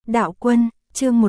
Đạo Quân, chương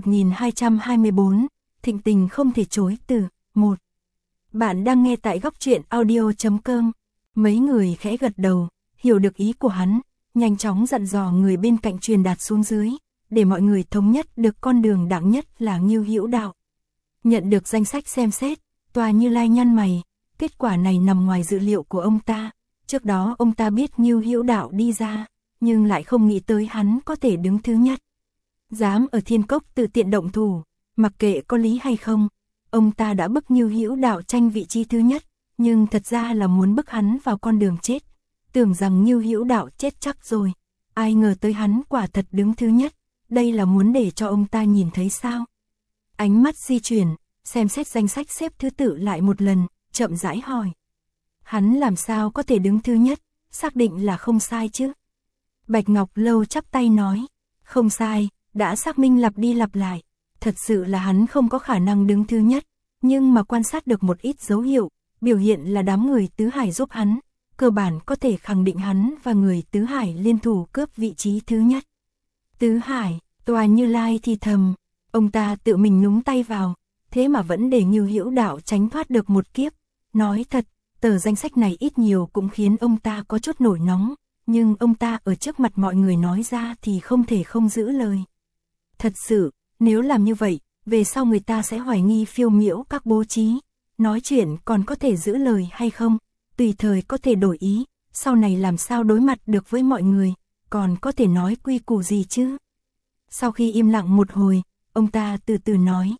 1224, thịnh tình không thể chối từ, 1. Bạn đang nghe tại góc truyện audio.com. Mấy người khẽ gật đầu, hiểu được ý của hắn, nhanh chóng dặn dò người bên cạnh truyền đạt xuống dưới, để mọi người thống nhất được con đường đẳng nhất là Ngưu Hữu Đạo. Nhận được danh sách xem xét, Tòa Như Lai nhăn mày, kết quả này nằm ngoài dự liệu của ông ta. Trước đó ông ta biết Ngưu Hữu Đạo đi ra, nhưng lại không nghĩ tới hắn có thể đứng thứ nhất. Dám ở Thiên Cốc tự tiện động thủ, mặc kệ có lý hay không, ông ta đã bức Ngưu Hữu Đạo tranh vị trí thứ nhất, nhưng thật ra là muốn bức hắn vào con đường chết. Tưởng rằng Ngưu Hữu Đạo chết chắc rồi, ai ngờ tới hắn quả thật đứng thứ nhất, đây là muốn để cho ông ta nhìn thấy sao? Ánh mắt di chuyển, xem xét danh sách xếp thứ tự lại một lần, chậm rãi hỏi. Hắn làm sao có thể đứng thứ nhất, xác định là không sai chứ? Bạch Ngọc Lâu chắp tay nói, không sai, đã xác minh lặp đi lặp lại, thật sự là hắn không có khả năng đứng thứ nhất, nhưng mà quan sát được một ít dấu hiệu, biểu hiện là đám người Tứ Hải giúp hắn, cơ bản có thể khẳng định hắn và người Tứ Hải liên thủ cướp vị trí thứ nhất. Tứ Hải, Tòa Như Lai thì thầm, ông ta tự mình nhúng tay vào, thế mà vẫn để Ngưu Hữu Đạo tránh thoát được một kiếp. Nói thật, tờ danh sách này ít nhiều cũng khiến ông ta có chút nổi nóng, nhưng ông ta ở trước mặt mọi người nói ra thì không thể không giữ lời. Thật sự, nếu làm như vậy, về sau người ta sẽ hoài nghi phiêu miễu các bố trí, nói chuyện còn có thể giữ lời hay không, tùy thời có thể đổi ý, sau này làm sao đối mặt được với mọi người, còn có thể nói quy củ gì chứ. Sau khi im lặng một hồi, ông ta từ từ nói,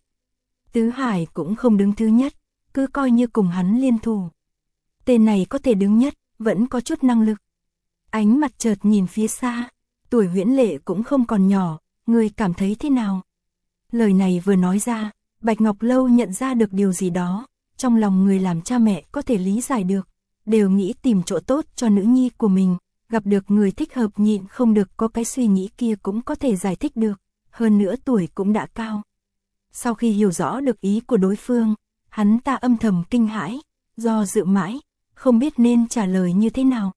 Tứ Hải cũng không đứng thứ nhất, cứ coi như cùng hắn liên thủ. Tên này có thể đứng nhất, vẫn có chút năng lực. Ánh mặt chợt nhìn phía xa, tuổi Huyễn Lệ cũng không còn nhỏ, người cảm thấy thế nào? Lời này vừa nói ra, Bạch Ngọc Lâu nhận ra được điều gì đó, trong lòng người làm cha mẹ có thể lý giải được, đều nghĩ tìm chỗ tốt cho nữ nhi của mình, gặp được người thích hợp nhịn không được có cái suy nghĩ kia cũng có thể giải thích được, hơn nữa tuổi cũng đã cao. Sau khi hiểu rõ được ý của đối phương, hắn ta âm thầm kinh hãi, do dự mãi, không biết nên trả lời như thế nào.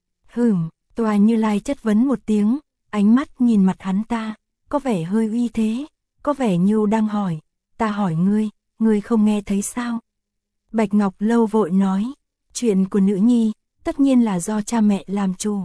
Tòa Như Lai chất vấn một tiếng, ánh mắt nhìn mặt hắn ta, có vẻ hơi uy thế, có vẻ như đang hỏi, ta hỏi ngươi không nghe thấy sao? Bạch Ngọc Lâu vội nói, chuyện của nữ nhi, tất nhiên là do cha mẹ làm chủ.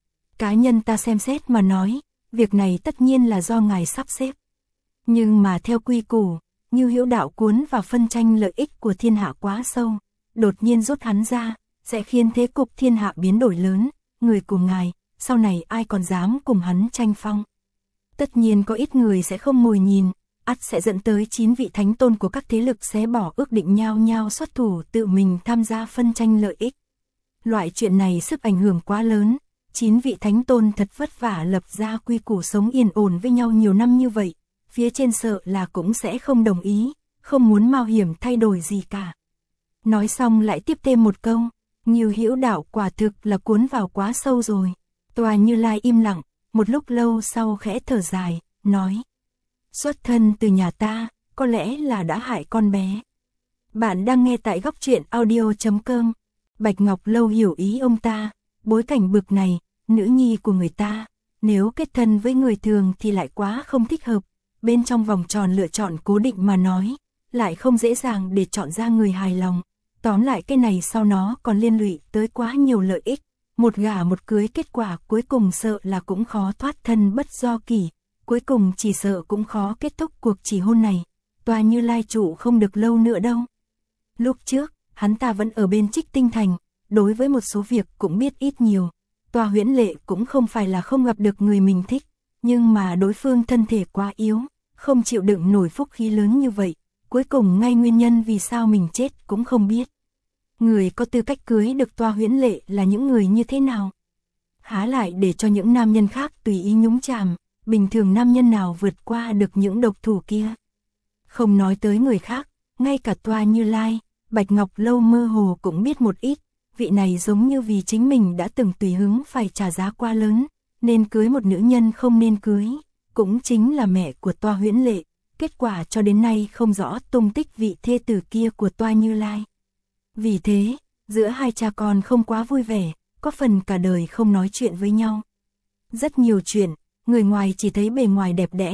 Cá nhân ta xem xét mà nói, việc này tất nhiên là do ngài sắp xếp. Nhưng mà theo quy củ, Ngưu Hữu Đạo cuốn vào phân tranh lợi ích của thiên hạ quá sâu, đột nhiên rút hắn ra, sẽ khiến thế cục thiên hạ biến đổi lớn, người của ngài, sau này ai còn dám cùng hắn tranh phong. Tất nhiên có ít người sẽ không ngồi nhìn, ắt sẽ dẫn tới 9 vị thánh tôn của các thế lực xé bỏ ước định nhao nhao xuất thủ tự mình tham gia phân tranh lợi ích. Loại chuyện này sức ảnh hưởng quá lớn, 9 vị thánh tôn thật vất vả lập ra quy củ sống yên ổn với nhau nhiều năm như vậy, phía trên sợ là cũng sẽ không đồng ý, không muốn mạo hiểm thay đổi gì cả. Nói xong lại tiếp thêm một câu, Ngưu Hữu Đạo quả thực là cuốn vào quá sâu rồi. Tòa Như Lai im lặng, một lúc lâu sau khẽ thở dài, nói, xuất thân từ nhà ta, có lẽ là đã hại con bé. Bạn đang nghe tại góc truyện audio.com. Bạch Ngọc Lâu hiểu ý ông ta, bối cảnh bực này, nữ nhi của người ta, nếu kết thân với người thường thì lại quá không thích hợp, bên trong vòng tròn lựa chọn cố định mà nói, lại không dễ dàng để chọn ra người hài lòng. Tóm lại cái này sau nó còn liên lụy tới quá nhiều lợi ích, một gả một cưới kết quả cuối cùng sợ là cũng khó thoát thân bất do kỷ, cuối cùng chỉ sợ cũng khó kết thúc cuộc chỉ hôn này. Tòa Như Lai chủ không được lâu nữa đâu. Lúc trước, hắn ta vẫn ở bên Trích Tinh Thành, đối với một số việc cũng biết ít nhiều. Tòa Huyễn Lệ cũng không phải là không gặp được người mình thích, nhưng mà đối phương thân thể quá yếu, không chịu đựng nổi phúc khí lớn như vậy. Cuối cùng ngay nguyên nhân vì sao mình chết cũng không biết. Người có tư cách cưới được Tòa Huyễn Lệ là những người như thế nào? Há lại để cho những nam nhân khác tùy ý nhúng chàm, bình thường nam nhân nào vượt qua được những độc thủ kia? Không nói tới người khác, ngay cả Tòa Như Lai, Bạch Ngọc Lâu mơ hồ cũng biết một ít, vị này giống như vì chính mình đã từng tùy hứng phải trả giá quá lớn, nên cưới một nữ nhân không nên cưới, cũng chính là mẹ của Tòa Huyễn Lệ. Kết quả cho đến nay không rõ tung tích vị thê tử kia của Tòa Như Lai. Vì thế, giữa hai cha con không quá vui vẻ, có phần cả đời không nói chuyện với nhau. Rất nhiều chuyện, người ngoài chỉ thấy bề ngoài đẹp đẽ,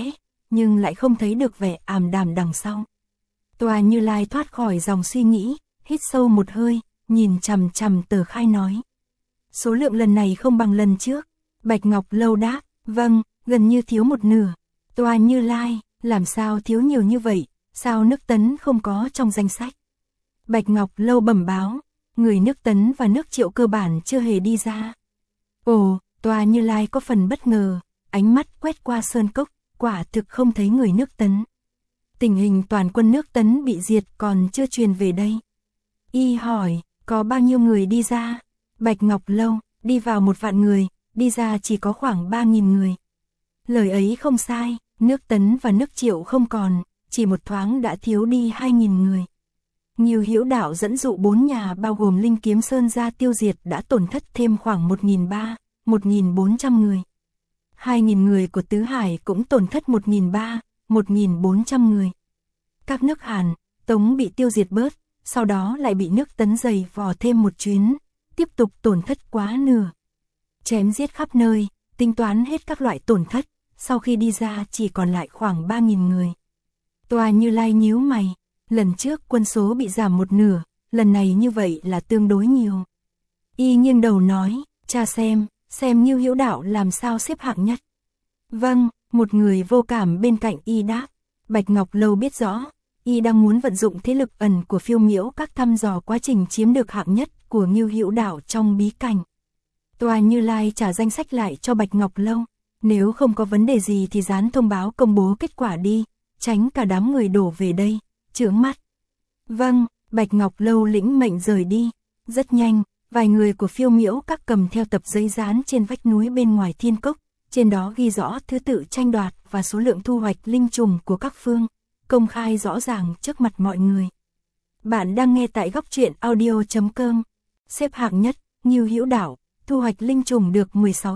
nhưng lại không thấy được vẻ ảm đạm đằng sau. Tòa Như Lai thoát khỏi dòng suy nghĩ, hít sâu một hơi, nhìn chằm chằm tờ khai nói. Số lượng lần này không bằng lần trước. Bạch Ngọc Lâu đáp, vâng, gần như thiếu một nửa. Tòa Như Lai, làm sao thiếu nhiều như vậy, sao nước Tấn không có trong danh sách? Bạch Ngọc Lâu bẩm báo, người nước Tấn và nước Triệu cơ bản chưa hề đi ra. Ồ, Tòa Như Lai có phần bất ngờ, ánh mắt quét qua sơn cốc, quả thực không thấy người nước Tấn. Tình hình toàn quân nước Tấn bị diệt còn chưa truyền về đây. Y hỏi, có bao nhiêu người đi ra? Bạch Ngọc Lâu, đi vào 1 vạn người, đi ra chỉ có khoảng 3.000 người. Lời ấy không sai, nước Tấn và nước Triệu không còn, chỉ một thoáng đã thiếu đi 2.000 người. Ngưu Hữu Đạo dẫn dụ 4 nhà bao gồm Linh Kiếm Sơn ra tiêu diệt đã tổn thất thêm khoảng 1.300, 1.400 người. 2.000 người của Tứ Hải cũng tổn thất 1.300, 1.400 người. Các nước Hàn, Tống bị tiêu diệt bớt, sau đó lại bị nước Tấn giày vò thêm một chuyến, tiếp tục tổn thất quá nửa. Chém giết khắp nơi, tính toán hết các loại tổn thất, sau khi đi ra chỉ còn lại khoảng 3.000 người. Tòa Như Lai nhíu mày, lần trước quân số bị giảm một nửa, lần này như vậy là tương đối nhiều. Y nghiêng đầu nói, cha xem Ngưu Hữu Đạo làm sao xếp hạng nhất. Vâng, một người vô cảm bên cạnh Y đáp. Bạch Ngọc Lâu biết rõ, Y đang muốn vận dụng thế lực ẩn của Phiêu Miễu Các thăm dò quá trình chiếm được hạng nhất của Ngưu Hữu Đạo trong bí cảnh. Tòa Như Lai trả danh sách lại cho Bạch Ngọc Lâu, nếu không có vấn đề gì thì dán thông báo công bố kết quả đi, tránh cả đám người đổ về đây, chướng mắt. Vâng, Bạch Ngọc Lâu lĩnh mệnh rời đi, rất nhanh, vài người của Phiêu Miễu Các cầm theo tập giấy dán trên vách núi bên ngoài thiên cốc, trên đó ghi rõ thứ tự tranh đoạt và số lượng thu hoạch linh trùng của các phương, công khai rõ ràng trước mặt mọi người. Bạn đang nghe tại Góc Truyện Audio.com. Xếp hạng nhất, Ngưu Hữu Đạo, thu hoạch linh trùng được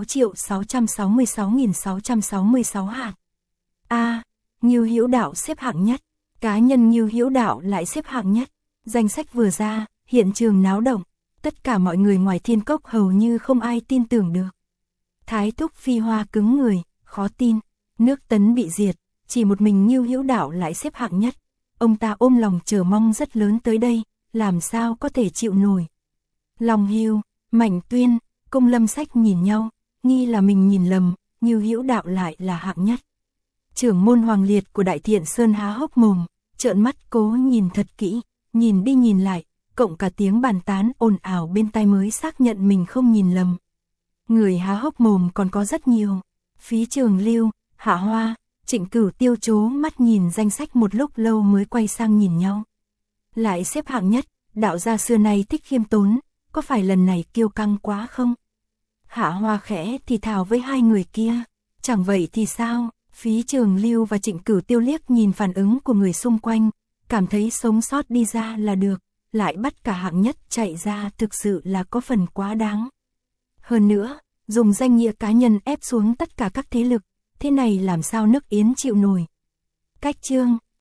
16.666.666 hạt. Ngưu Hữu Đạo xếp hạng nhất, cá nhân Ngưu Hữu Đạo lại xếp hạng nhất. Danh sách vừa ra, hiện trường náo động, tất cả mọi người ngoài thiên cốc hầu như không ai tin tưởng được. Thái Thúc Phi Hoa cứng người, khó tin, nước Tấn bị diệt, chỉ một mình Ngưu Hữu Đạo lại xếp hạng nhất. Ông ta ôm lòng chờ mong rất lớn tới đây, làm sao có thể chịu nổi. Long Hưu, Mạnh Tuyên, Công Lâm Sách nhìn nhau, nghi là mình nhìn lầm, Ngưu Hữu Đạo lại là hạng nhất. Trưởng môn Hoàng Liệt của Đại Thiện Sơn há hốc mồm, trợn mắt cố nhìn thật kỹ, nhìn đi nhìn lại, cộng cả tiếng bàn tán ồn ào bên tai mới xác nhận mình không nhìn lầm. Người há hốc mồm còn có rất nhiều. Phí Trường Lưu, Hạ Hoa, Trịnh Cửu Tiêu chố mắt nhìn danh sách một lúc lâu mới quay sang nhìn nhau. Lại xếp hạng nhất, đạo gia xưa nay thích khiêm tốn, có phải lần này kiêu căng quá không? Hạ Hoa khẽ thì thào với hai người kia, chẳng vậy thì sao? Phí Trường Lưu và Trịnh Cửu Tiêu liếc nhìn phản ứng của người xung quanh, cảm thấy sống sót đi ra là được, lại bắt cả hạng nhất chạy ra thực sự là có phần quá đáng. Hơn nữa, dùng danh nghĩa cá nhân ép xuống tất cả các thế lực, thế này làm sao nước Yến chịu nổi. Cách chương